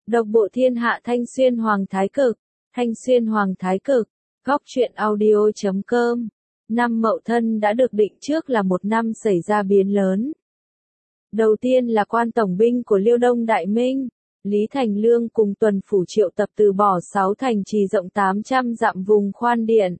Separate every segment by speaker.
Speaker 1: Độc bộ thiên hạ Thanh Xuyên Hoàng Thái Cực, Thanh Xuyên Hoàng Thái Cực, góc truyện audio.com. Năm Mậu Thân đã được định trước là một năm xảy ra biến lớn. Đầu tiên là quan tổng binh của Liêu Đông Đại Minh, Lý Thành Lương cùng tuần phủ triệu tập từ bỏ 6 thành trì rộng 800 dặm vùng khoan điện,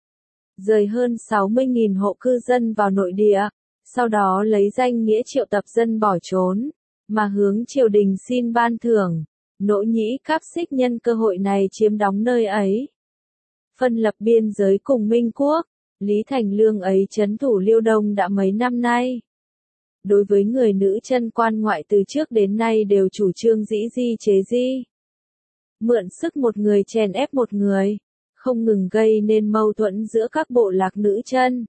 Speaker 1: rời hơn 60.000 hộ cư dân vào nội địa, sau đó lấy danh nghĩa triệu tập dân bỏ trốn, mà hướng triều đình xin ban thưởng. Nỗ Nhĩ Cáp Xích nhân cơ hội này chiếm đóng nơi ấy, phân lập biên giới cùng Minh Quốc. Lý Thành Lương ấy trấn thủ Liêu Đông đã mấy năm nay. Đối với người nữ chân quan ngoại từ trước đến nay đều chủ trương dĩ di chế di, mượn sức một người chèn ép một người, không ngừng gây nên mâu thuẫn giữa các bộ lạc nữ chân.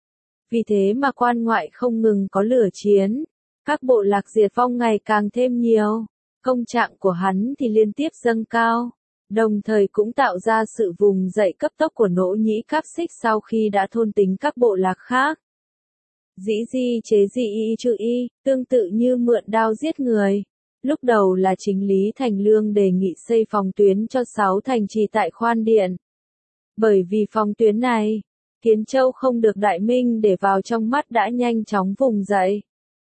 Speaker 1: Vì thế mà quan ngoại không ngừng có lửa chiến, các bộ lạc diệt vong ngày càng thêm nhiều. Công trạng của hắn thì liên tiếp dâng cao, đồng thời cũng tạo ra sự vùng dậy cấp tốc của Nỗ Nhĩ Cáp Xích sau khi đã thôn tính các bộ lạc khác. Dĩ di chế di y chữ y, tương tự như mượn đao giết người. Lúc đầu là chính Lý Thành Lương đề nghị xây phòng tuyến cho 6 thành trì tại khoan điện. Bởi vì phòng tuyến này, Kiến Châu không được Đại Minh để vào trong mắt đã nhanh chóng vùng dậy.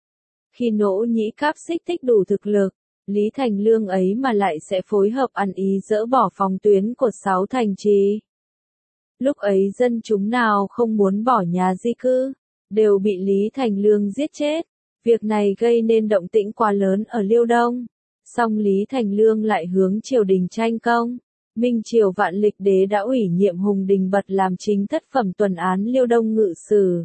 Speaker 1: Khi Nỗ Nhĩ Cáp Xích tích đủ thực lực, Lý Thành Lương ấy mà lại sẽ phối hợp ăn ý dỡ bỏ phòng tuyến của 6 thành trì. Lúc ấy dân chúng nào không muốn bỏ nhà di cư, đều bị Lý Thành Lương giết chết. Việc này gây nên động tĩnh quá lớn ở Liêu Đông. Song Lý Thành Lương lại hướng triều đình tranh công. Minh Triều Vạn Lịch Đế đã ủy nhiệm Hùng Đình Bật làm chính thất phẩm tuần án Liêu Đông ngự sử.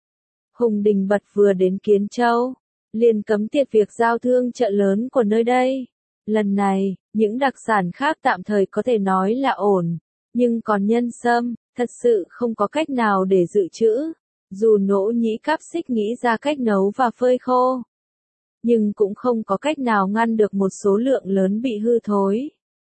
Speaker 1: Hùng Đình Bật vừa đến Kiến Châu, liền cấm tiệt việc giao thương chợ lớn của nơi đây. Lần này, những đặc sản khác tạm thời có thể nói là ổn, nhưng còn nhân sâm, thật sự không có cách nào để dự trữ. Dù Nỗ Nhĩ Cáp Xích nghĩ ra cách nấu và phơi khô, nhưng cũng không có cách nào ngăn được một số lượng lớn bị hư thối.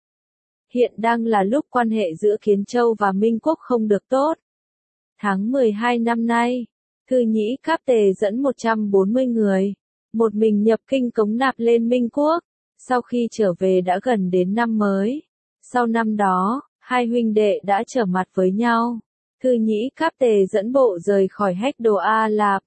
Speaker 1: Hiện đang là lúc quan hệ giữa Kiến Châu và Minh Quốc không được tốt. Tháng 12 năm nay, Thư Nhĩ Cáp Tề dẫn 140 người, một mình nhập kinh cống nạp lên Minh Quốc. Sau khi trở về đã gần đến năm mới. Sau năm đó, hai huynh đệ đã trở mặt với nhau. Thư Nhĩ Cáp Tề dẫn bộ rời khỏi Hách Đồ A Lạp,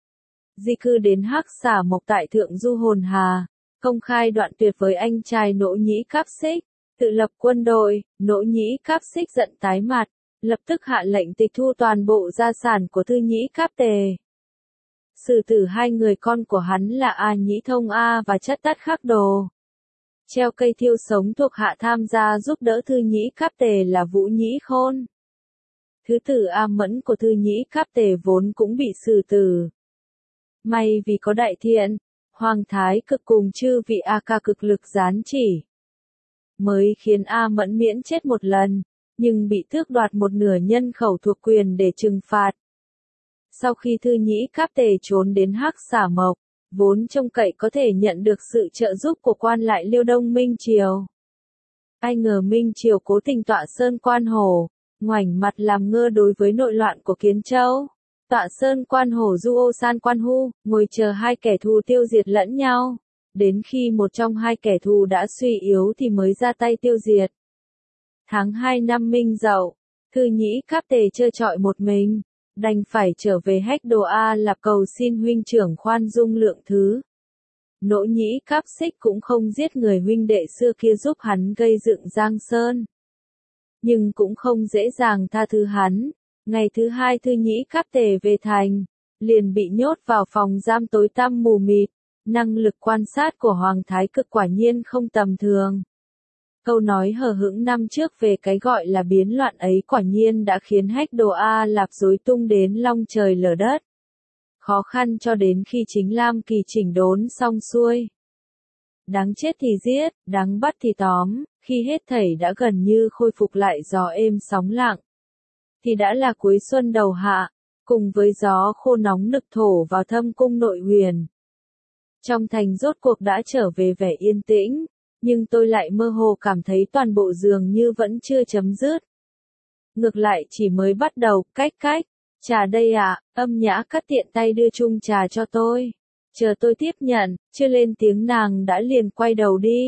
Speaker 1: di cư đến Hắc Xả Mộc tại Thượng Du Hồn Hà, công khai đoạn tuyệt với anh trai Nỗ Nhĩ Cáp Xích, tự lập quân đội. Nỗ Nhĩ Cáp Xích giận tái mặt, lập tức hạ lệnh tịch thu toàn bộ gia sản của Thư Nhĩ Cáp Tề. Xử tử hai người con của hắn là A Nhĩ Thông A và Chất Tát Khắc Đồ. Treo cây thiêu sống thuộc hạ tham gia giúp đỡ Thư Nhĩ Cáp Tề là Vũ Nhĩ Khôn. Thứ tử A Mẫn của Thư Nhĩ Cáp Tề vốn cũng bị xử tử. May vì có đại thiện, Hoàng Thái Cực cùng chư vị A Ca cực lực gián chỉ, mới khiến A Mẫn miễn chết một lần, nhưng bị tước đoạt một nửa nhân khẩu thuộc quyền để trừng phạt. Sau khi Thư Nhĩ Cáp Tề trốn đến Hắc Xả Mộc, vốn trông cậy có thể nhận được sự trợ giúp của quan lại Liêu Đông Minh Triều. Ai ngờ Minh Triều cố tình tọa sơn quan hổ, ngoảnh mặt làm ngơ đối với nội loạn của Kiến Châu. Tọa sơn quan hổ du ô san quan hu, ngồi chờ hai kẻ thù tiêu diệt lẫn nhau. Đến khi một trong hai kẻ thù đã suy yếu thì mới ra tay tiêu diệt. Tháng 2 năm Minh Dậu, Thư Nhĩ Cáp Tề trơ trọi một mình, đành phải trở về Hách Đồ A Lạp cầu xin huynh trưởng khoan dung lượng thứ. Nỗ Nhĩ Cáp Xích cũng không giết người huynh đệ xưa kia giúp hắn gây dựng Giang Sơn, nhưng cũng không dễ dàng tha thứ hắn. Ngày thứ hai Thư Nhĩ Cáp Tề về thành, liền bị nhốt vào phòng giam tối tăm mù mịt. Năng lực quan sát của Hoàng Thái Cực quả nhiên không tầm thường. Câu nói hờ hững năm trước về cái gọi là biến loạn ấy quả nhiên đã khiến Hách Đồ A Lạp rối tung đến long trời lở đất. Khó khăn cho đến khi chính Lam Kỳ chỉnh đốn xong xuôi. Đáng chết thì giết, đáng bắt thì tóm, khi hết thảy đã gần như khôi phục lại gió êm sóng lặng, thì đã là cuối xuân đầu hạ, cùng với gió khô nóng nực thổ vào thâm cung nội huyền. Trong thành rốt cuộc đã trở về vẻ yên tĩnh, nhưng tôi lại mơ hồ cảm thấy toàn bộ dường như vẫn chưa chấm dứt. Ngược lại chỉ mới bắt đầu, cách, trà đây ạ, Âm Nhã cắt tiện tay đưa chung trà cho tôi. Chờ tôi tiếp nhận, chưa lên tiếng nàng đã liền quay đầu đi.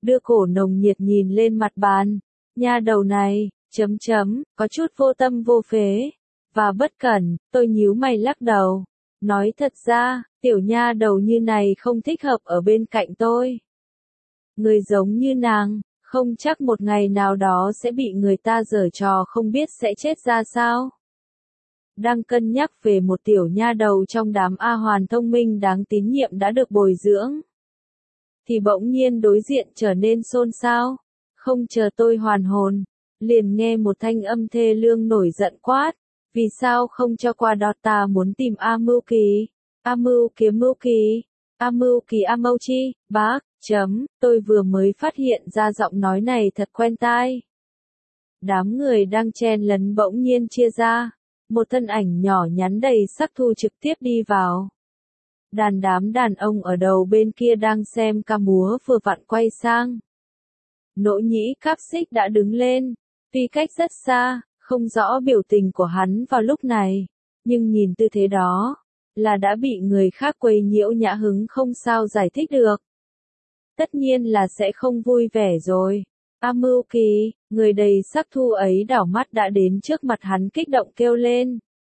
Speaker 1: đưa cổ nồng nhiệt nhìn lên mặt bàn. Nha đầu này, có chút vô tâm vô phế, và bất cẩn, tôi nhíu mày lắc đầu. Nói thật ra, tiểu nha đầu như này không thích hợp ở bên cạnh tôi. Người giống như nàng, không chắc một ngày nào đó sẽ bị người ta giở trò không biết sẽ chết ra sao. Đang cân nhắc về một tiểu nha đầu trong đám A Hoàn thông minh đáng tín nhiệm đã được bồi dưỡng, thì bỗng nhiên đối diện trở nên xôn xao. Không chờ tôi hoàn hồn, liền nghe một thanh âm thê lương nổi giận quát. Vì sao không cho qua đó, ta muốn tìm A Mưu Kỳ. A Mưu Kiếm Mưu Kỳ. A Mưu Kỳ A Mâu Chi, bác, tôi vừa mới phát hiện ra giọng nói này thật quen tai. Đám người đang chen lấn bỗng nhiên chia ra. Một thân ảnh nhỏ nhắn đầy sắc thu trực tiếp đi vào. Đám đàn ông ở đầu bên kia đang xem ca múa vừa vặn quay sang. Nỗ Nhĩ Cáp Xích đã đứng lên, tuy cách rất xa, không rõ biểu tình của hắn vào lúc này, nhưng nhìn tư thế đó, là đã bị người khác quấy nhiễu nhã hứng không sao giải thích được. Tất nhiên là sẽ không vui vẻ rồi. A Mưu Kỳ, người đầy sắc thu ấy đảo mắt đã đến trước mặt hắn kích động kêu lên.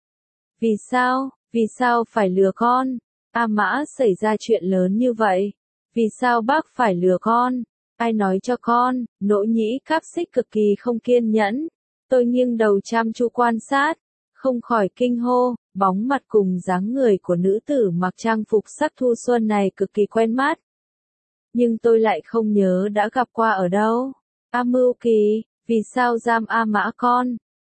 Speaker 1: Vì sao phải lừa con? A Mã xảy ra chuyện lớn như vậy. Vì sao bác phải lừa con? Ai nói cho con? Nỗ Nhĩ Cáp Xích cực kỳ không kiên nhẫn. Tôi nghiêng đầu chăm chú quan sát, không khỏi kinh hô, bóng mặt cùng dáng người của nữ tử mặc trang phục sắc thu xuân này cực kỳ quen mắt. Nhưng tôi lại không nhớ đã gặp qua ở đâu. A Mưu Kỳ, vì sao giam A Mã con?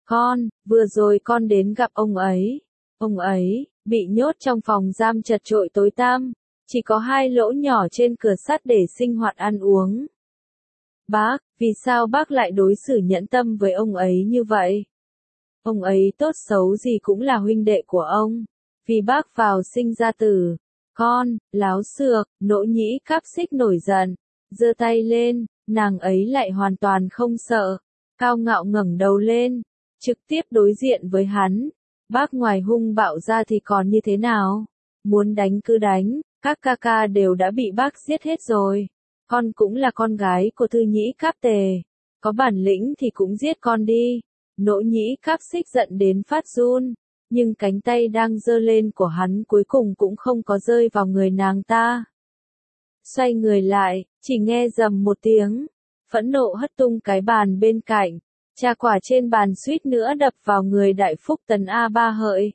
Speaker 1: Vừa rồi con đến gặp ông ấy. Ông ấy, bị nhốt trong phòng giam chật chội tối tăm, chỉ có 2 lỗ nhỏ trên cửa sắt để sinh hoạt ăn uống. Bác, vì sao bác lại đối xử nhẫn tâm với ông ấy như vậy? Ông ấy tốt xấu gì cũng là huynh đệ của ông. Vì bác vào sinh ra tử. Con, láo xược, Nỗ Nhĩ Cáp Xích nổi giận, giơ tay lên, nàng ấy lại hoàn toàn không sợ, cao ngạo ngẩng đầu lên, trực tiếp đối diện với hắn. Bác ngoài hung bạo ra thì còn như thế nào? Muốn đánh cứ đánh, các ca ca đều đã bị bác giết hết rồi. Con cũng là con gái của Thư Nhĩ Cáp Tề, có bản lĩnh thì cũng giết con đi. Nỗ Nhĩ Cáp Xích giận đến phát run, nhưng cánh tay đang giơ lên của hắn cuối cùng cũng không có rơi vào người nàng ta. Xoay người lại, chỉ nghe rầm một tiếng, phẫn nộ hất tung cái bàn bên cạnh, trà quả trên bàn suýt nữa đập vào người Đại Phúc Tấn A Ba Hợi.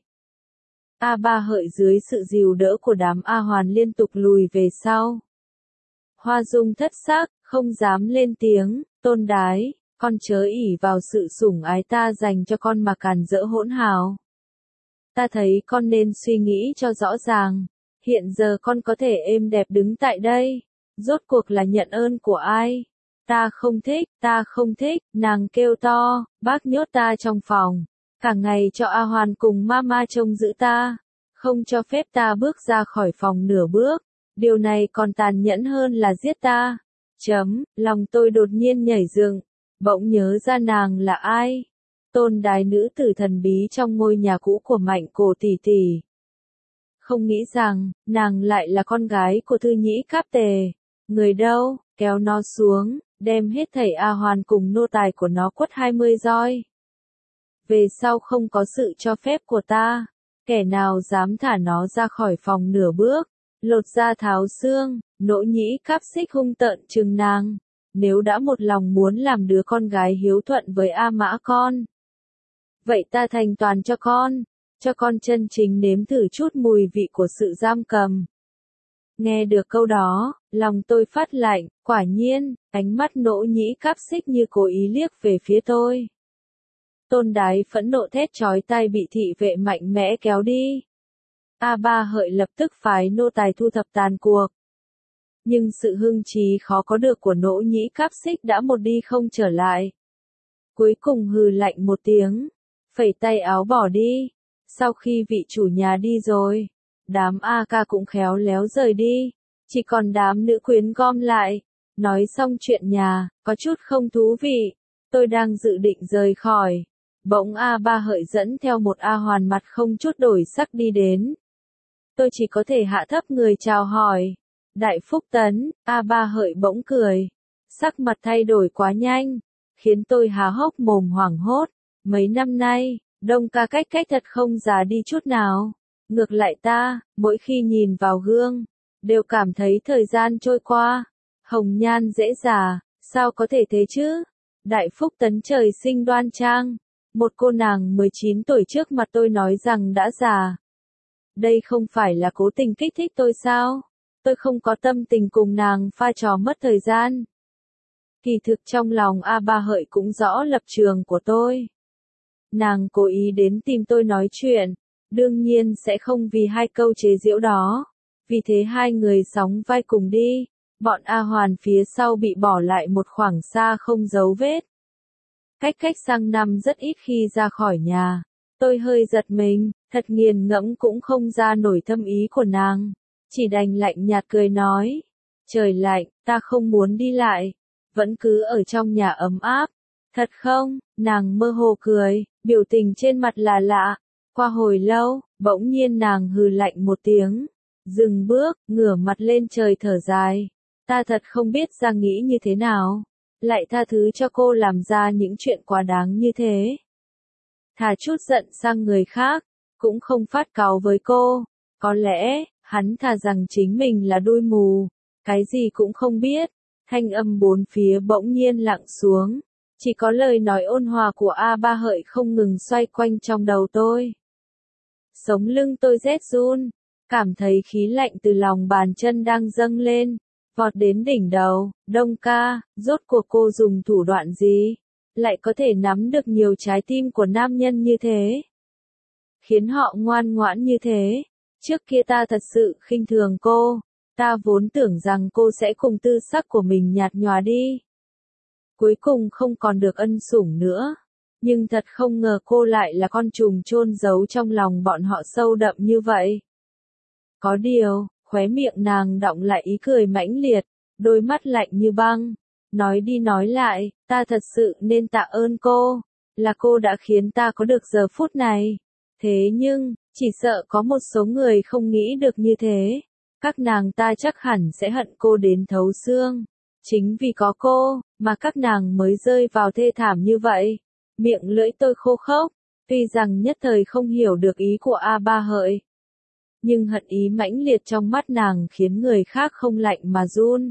Speaker 1: A Ba Hợi dưới sự dìu đỡ của đám A Hoàn liên tục lùi về sau. Hoa Dung thất sắc, không dám lên tiếng. Tôn Đái, con chớ ỷ vào sự sủng ái ta dành cho con mà càn rỡ hỗn hào. Ta thấy con nên suy nghĩ cho rõ ràng. Hiện giờ con có thể êm đẹp đứng tại đây, rốt cuộc là nhận ơn của ai? Ta không thích, nàng kêu to, bác nhốt ta trong phòng, cả ngày cho A Hoàn cùng mama trông giữ ta, không cho phép ta bước ra khỏi phòng nửa bước, điều này còn tàn nhẫn hơn là giết ta. Lòng tôi đột nhiên nhảy dựng, bỗng nhớ ra nàng là ai. Tôn Đái, nữ tử thần bí trong ngôi nhà cũ của Mạnh Cổ tỷ tỷ. Không nghĩ rằng, nàng lại là con gái của Thư Nhĩ Cáp Tề. Người đâu, kéo nó xuống, đem hết thảy A Hoàn cùng nô tài của nó quất 20 roi. Về sau không có sự cho phép của ta, kẻ nào dám thả nó ra khỏi phòng nửa bước, lột da tháo xương. Nỗ Nhĩ Cáp Xích hung tợn trừng nàng. Nếu đã một lòng muốn làm đứa con gái hiếu thuận với A Mã con, vậy ta thành toàn cho con chân chính nếm thử chút mùi vị của sự giam cầm. Nghe được câu đó, lòng tôi phát lạnh, quả nhiên, ánh mắt Nỗ Nhĩ Cáp Xích như cố ý liếc về phía tôi. Tôn Đái phẫn nộ thét chói tai bị thị vệ mạnh mẽ kéo đi. A Ba Hợi lập tức phái nô tài thu thập tàn cuộc. Nhưng sự hưng trí khó có được của Nỗ Nhĩ Cáp Xích đã một đi không trở lại. Cuối cùng hừ lạnh một tiếng, phẩy tay áo bỏ đi. Sau khi vị chủ nhà đi rồi, đám A Ca cũng khéo léo rời đi, chỉ còn đám nữ quyến gom lại. Nói xong chuyện nhà, có chút không thú vị, tôi đang dự định rời khỏi. Bỗng A Ba Hợi dẫn theo một A Hoàn mặt không chút đổi sắc đi đến. Tôi chỉ có thể hạ thấp người chào hỏi. Đại Phúc Tấn, A Ba Hợi bỗng cười. sắc mặt thay đổi quá nhanh, khiến tôi há hốc mồm hoảng hốt. Mấy năm nay, Đông ca cách thật không già đi chút nào. Ngược lại ta, mỗi khi nhìn vào gương, đều cảm thấy thời gian trôi qua, hồng nhan dễ già, sao có thể thế chứ? Đại Phúc Tấn trời sinh đoan trang, một cô nàng 19 tuổi trước mặt tôi nói rằng đã già. Đây không phải là cố tình kích thích tôi sao? Tôi không có tâm tình cùng nàng pha trò mất thời gian. Kỳ thực trong lòng A Ba Hợi cũng rõ lập trường của tôi. Nàng cố ý đến tìm tôi nói chuyện, đương nhiên sẽ không vì hai câu chế giễu đó. Vì thế hai người sóng vai cùng đi, bọn A Hoàn phía sau bị bỏ lại một khoảng xa không dấu vết. Cách sang năm rất ít khi ra khỏi nhà, tôi hơi giật mình, thật nghiền ngẫm cũng không ra nổi thâm ý của nàng, chỉ đành lạnh nhạt cười nói, trời lạnh, ta không muốn đi lại, vẫn cứ ở trong nhà ấm áp. Thật không? Nàng mơ hồ cười, biểu tình trên mặt là lạ. Qua hồi lâu, bỗng nhiên nàng hừ lạnh một tiếng, dừng bước, ngửa mặt lên trời thở dài. Ta thật không biết ra nghĩ như thế nào, lại tha thứ cho cô làm ra những chuyện quá đáng như thế. Thà chút giận sang người khác, cũng không phát cáu với cô. Có lẽ, hắn thà rằng chính mình là đuôi mù, cái gì cũng không biết. Thanh âm bốn phía bỗng nhiên lặng xuống. Chỉ có lời nói ôn hòa của A Ba Hợi không ngừng xoay quanh trong đầu tôi. Sống lưng tôi rét run, cảm thấy khí lạnh từ lòng bàn chân đang dâng lên, vọt đến đỉnh đầu. Đông ca, rốt cuộc cô dùng thủ đoạn gì, lại có thể nắm được nhiều trái tim của nam nhân như thế, khiến họ ngoan ngoãn như thế. Trước kia ta thật sự khinh thường cô, ta vốn tưởng rằng cô sẽ cùng tư sắc của mình nhạt nhòa đi, cuối cùng không còn được ân sủng nữa. Nhưng thật không ngờ cô lại là con trùng chôn giấu trong lòng bọn họ sâu đậm như vậy. Có điều, khóe miệng nàng đọng lại ý cười mãnh liệt, đôi mắt lạnh như băng. Nói đi nói lại, ta thật sự nên tạ ơn cô, là cô đã khiến ta có được giờ phút này. Thế nhưng, chỉ sợ có một số người không nghĩ được như thế. Các nàng ta chắc hẳn sẽ hận cô đến thấu xương. Chính vì có cô, mà các nàng mới rơi vào thê thảm như vậy. Miệng lưỡi tôi khô khốc, tuy rằng nhất thời không hiểu được ý của A Ba Hợi. Nhưng hận ý mãnh liệt trong mắt nàng khiến người khác không lạnh mà run.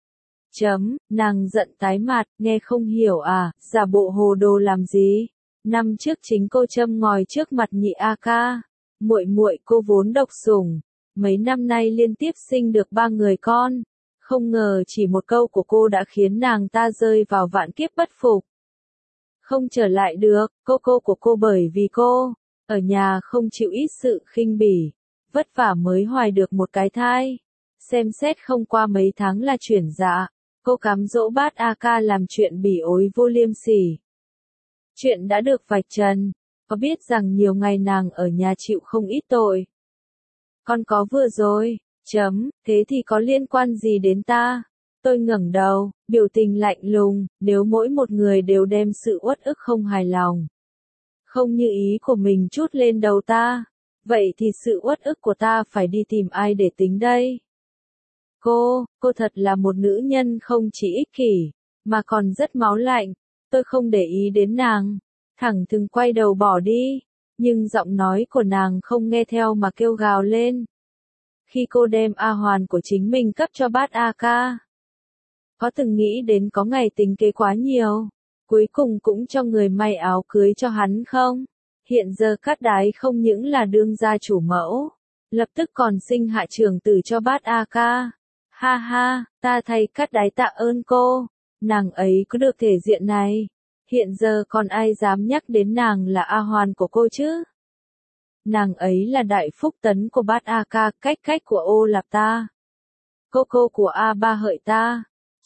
Speaker 1: Nàng giận tái mặt, nghe không hiểu à, giả bộ hồ đồ làm gì? Năm trước chính cô châm ngòi trước mặt nhị A ca. Muội muội cô vốn độc sủng, mấy năm nay liên tiếp sinh được 3 người con. Không ngờ chỉ một câu của cô đã khiến nàng ta rơi vào vạn kiếp bất phục. Không trở lại được, cô của cô bởi vì cô, ở nhà không chịu ít sự khinh bỉ, vất vả mới hoài được một cái thai. Xem xét không qua mấy tháng là chuyển dạ, cô cám dỗ bát A ca làm chuyện bỉ ối vô liêm sỉ. Chuyện đã được vạch trần, có biết rằng nhiều ngày nàng ở nhà chịu không ít tội. Con có vừa rồi, thế thì có liên quan gì đến ta? Tôi ngẩng đầu, biểu tình lạnh lùng, nếu mỗi một người đều đem sự uất ức không hài lòng, không như ý của mình trút lên đầu ta, vậy thì sự uất ức của ta phải đi tìm ai để tính đây? Cô thật là một nữ nhân không chỉ ích kỷ, mà còn rất máu lạnh. Tôi không để ý đến nàng, thẳng thừng quay đầu bỏ đi, nhưng giọng nói của nàng không nghe theo mà kêu gào lên. Khi cô đem A Hoàn của chính mình cấp cho bát A ca, có từng nghĩ đến có ngày tính kế quá nhiều, cuối cùng cũng cho người may áo cưới cho hắn không? Hiện giờ Cát Đái không những là đương gia chủ mẫu, lập tức còn sinh hạ trưởng tử cho bát A ca. Ha ha, ta thay Cát Đái tạ ơn cô, nàng ấy có được thể diện này. Hiện giờ còn ai dám nhắc đến nàng là A Hoàn của cô chứ? Nàng ấy là đại phúc tấn của bát A ca, cách của Ô Lạp ta. Cô của A Ba Hợi ta.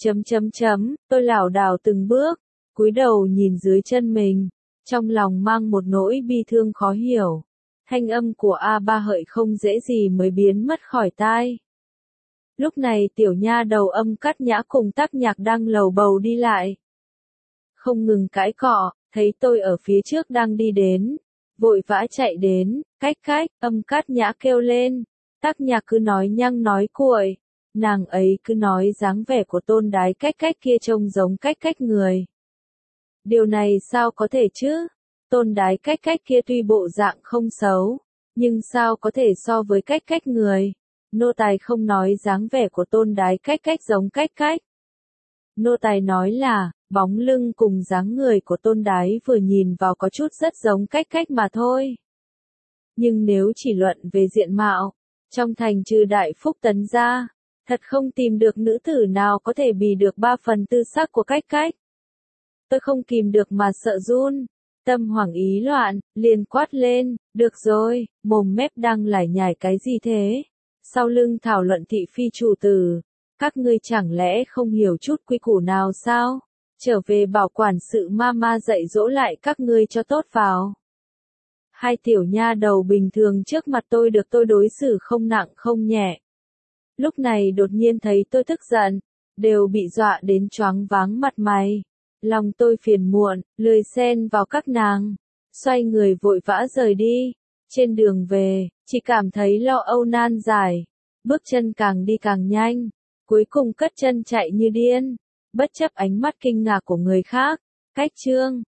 Speaker 1: Tôi lảo đảo từng bước, cúi đầu nhìn dưới chân mình, trong lòng mang một nỗi bi thương khó hiểu. Thanh âm của A Ba Hợi không dễ gì mới biến mất khỏi tai. Lúc này tiểu nha đầu Âm Cát Nhã cùng Tắc Nhạc đang lầu bầu đi lại. Không ngừng cãi cọ, thấy tôi ở phía trước đang đi đến, vội vã chạy đến, cách, Âm Cát Nhã kêu lên. Tắc Nhạc cứ nói nhăng nói cuội, Nàng ấy cứ nói dáng vẻ của Tôn Đái Cách Cách kia trông giống Cách Cách người. Điều này sao có thể chứ? Tôn Đái Cách Cách kia tuy bộ dạng không xấu, nhưng sao có thể so với Cách Cách người? Nô tài không nói dáng vẻ của Tôn Đái Cách Cách giống Cách Cách. Nô tài nói là, bóng lưng cùng dáng người của Tôn Đái vừa nhìn vào có chút rất giống Cách Cách mà thôi. Nhưng nếu chỉ luận về diện mạo, trong thành trừ Đại Phúc Tấn ra, thật không tìm được nữ tử nào có thể bì được 3/4 sắc của Cách Cách. Tôi không kìm được mà sợ run, tâm hoảng ý loạn, liền quát lên, được rồi, mồm mép đang lải nhải cái gì thế? Sau lưng thảo luận thị phi chủ tử, các ngươi chẳng lẽ không hiểu chút quy củ nào sao? Trở về bảo quản sự ma dạy dỗ lại các ngươi cho tốt vào. Hai tiểu nha đầu bình thường trước mặt tôi được tôi đối xử không nặng không nhẹ. Lúc này đột nhiên thấy tôi tức giận, đều bị dọa đến choáng váng mặt mày. Lòng tôi phiền muộn, lười xen vào các nàng, xoay người vội vã rời đi. Trên đường về, chỉ cảm thấy lo âu nan giải, bước chân càng đi càng nhanh, cuối cùng cất chân chạy như điên, bất chấp ánh mắt kinh ngạc của người khác. Cách chương